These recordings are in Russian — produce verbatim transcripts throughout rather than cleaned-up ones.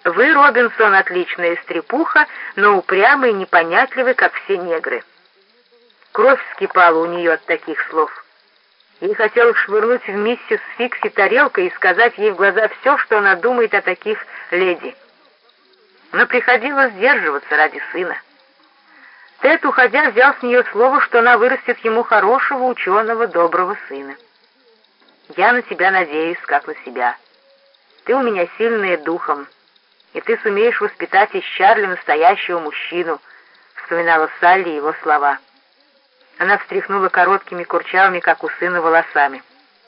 Вы, Робинсон, отличная стрепуха, но упрямый и непонятливый, как все негры». Кровь вскипала у нее от таких слов. Ей хотелось швырнуть в миссис Фикси тарелкой и сказать ей в глаза все, что она думает о таких леди. Но приходилось сдерживаться ради сына. Тед, уходя, взял с нее слово, что она вырастет ему хорошего, ученого, доброго сына. «Я на тебя надеюсь, как на себя. Ты у меня сильная духом, и ты сумеешь воспитать из Чарли настоящего мужчину», — вспоминала Салли его слова. Она встряхнула короткими курчавыми, как у сына, волосами.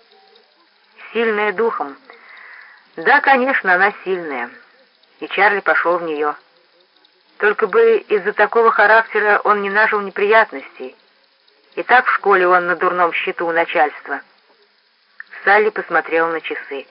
«Сильная духом. Да, конечно, она сильная». И Чарли пошел в нее. Только бы из-за такого характера он не нажил неприятностей. И так в школе он на дурном счету у начальства. Салли посмотрела на часы.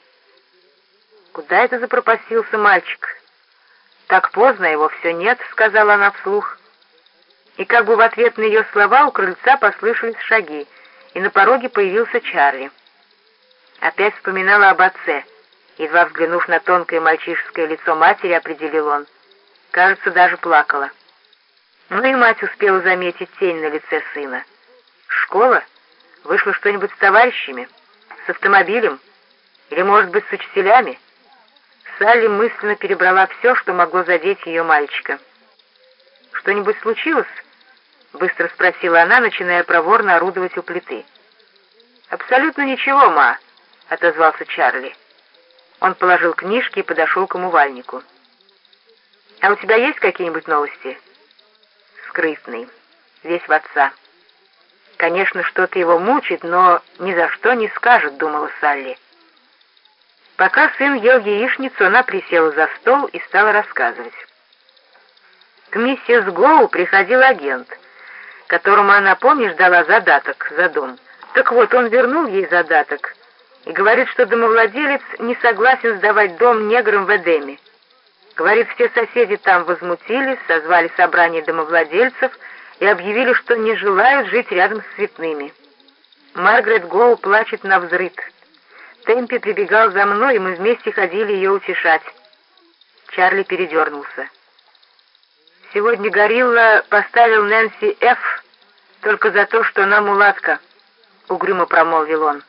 «Куда это запропастился мальчик? Так поздно, его все нет», — сказала она вслух. И как бы в ответ на ее слова у крыльца послышались шаги, и на пороге появился Чарли. Опять вспоминала об отце. Едва взглянув на тонкое мальчишеское лицо матери, определил он. Кажется, даже плакала. Но и мать успела заметить тень на лице сына. «Школа? Вышло что-нибудь с товарищами? С автомобилем? Или, может быть, с учителями?» Салли мысленно перебрала все, что могло задеть ее мальчика. «Что-нибудь случилось?» — быстро спросила она, начиная проворно орудовать у плиты. «Абсолютно ничего, ма», — отозвался Чарли. Он положил книжки и подошел к умывальнику. «А у тебя есть какие-нибудь новости?» «Скрытный. Весь в отца. Конечно, что-то его мучит, но ни за что не скажет», — думала Салли. Пока сын ел яичницу, она присела за стол и стала рассказывать. К миссис Гоу приходил агент, которому она, помнишь, дала задаток за дом. Так вот, он вернул ей задаток и говорит, что домовладелец не согласен сдавать дом неграм в Эдеме. Говорит, все соседи там возмутились, созвали собрание домовладельцев и объявили, что не желают жить рядом с цветными. Маргарет Гоу плачет навзрыд. Темпи прибегал за мной, и мы вместе ходили ее утешать. Чарли передернулся. «Сегодня Горилла поставил Нэнси Ф. только за то, что она мулатка», — угрюмо промолвил он.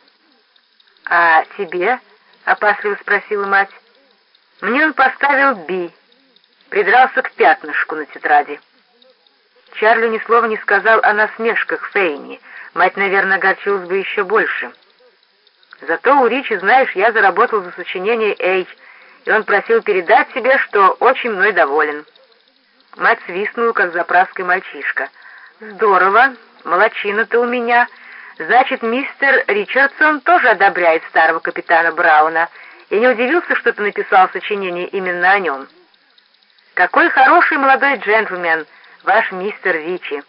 «А тебе?» — опасливо спросила мать. «Мне он поставил Би, придрался к пятнышку на тетради». Чарли ни слова не сказал о насмешках Фейни. Мать, наверное, огорчилась бы еще больше. «Зато у Ричи, знаешь, я заработал за сочинение Эй, и он просил передать тебе, что очень мной доволен». Мать свистнула, как заправский мальчишка. «Здорово, молодчина-то у меня. Значит, мистер Ричардсон тоже одобряет старого капитана Брауна. Я не удивился, что ты написал сочинение именно о нем. Какой хороший молодой джентльмен, ваш мистер Ричи».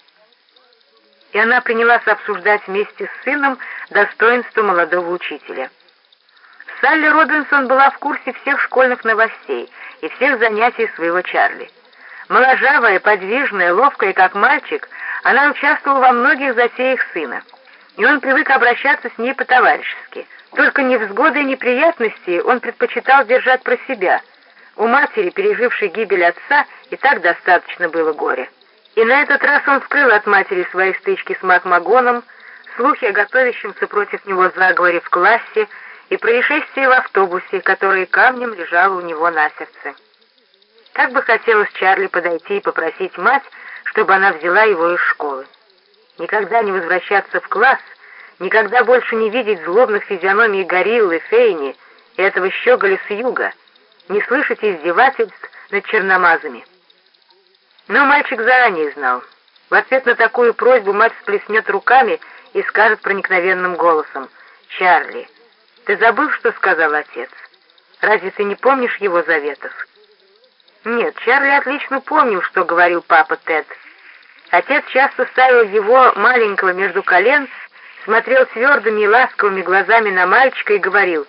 И она принялась обсуждать вместе с сыном достоинство молодого учителя. Салли Робинсон была в курсе всех школьных новостей и всех занятий своего Чарли. Моложавая, подвижная, ловкая, как мальчик, она участвовала во многих затеях сына, и он привык обращаться с ней по-товарищески. Только невзгоды и неприятности он предпочитал держать про себя. У матери, пережившей гибель отца, и так достаточно было горя. И на этот раз он скрыл от матери свои стычки с Макмагоном, слухи о готовящемся против него заговоре в классе и происшествие в автобусе, которое камнем лежало у него на сердце. Как бы хотелось Чарли подойти и попросить мать, чтобы она взяла его из школы. Никогда не возвращаться в класс, никогда больше не видеть злобных физиономий Гориллы, Фейни и этого щеголя с юга, не слышать издевательств над черномазами. Но мальчик заранее знал. В ответ на такую просьбу мать всплеснет руками и скажет проникновенным голосом: «Чарли, ты забыл, что сказал отец? Разве ты не помнишь его заветов?» Нет, Чарли отлично помнил, что говорил папа Тед. Отец часто ставил его маленького между колен, смотрел твердыми и ласковыми глазами на мальчика и говорил: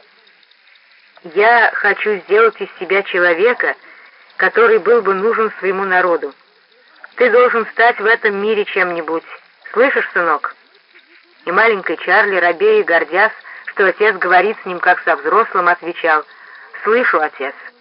«Я хочу сделать из тебя человека, который был бы нужен своему народу. Ты должен стать в этом мире чем-нибудь. Слышишь, сынок?» И маленький Чарли, робея и гордясь, что отец говорит с ним как со взрослым, отвечал: «Слышу, отец».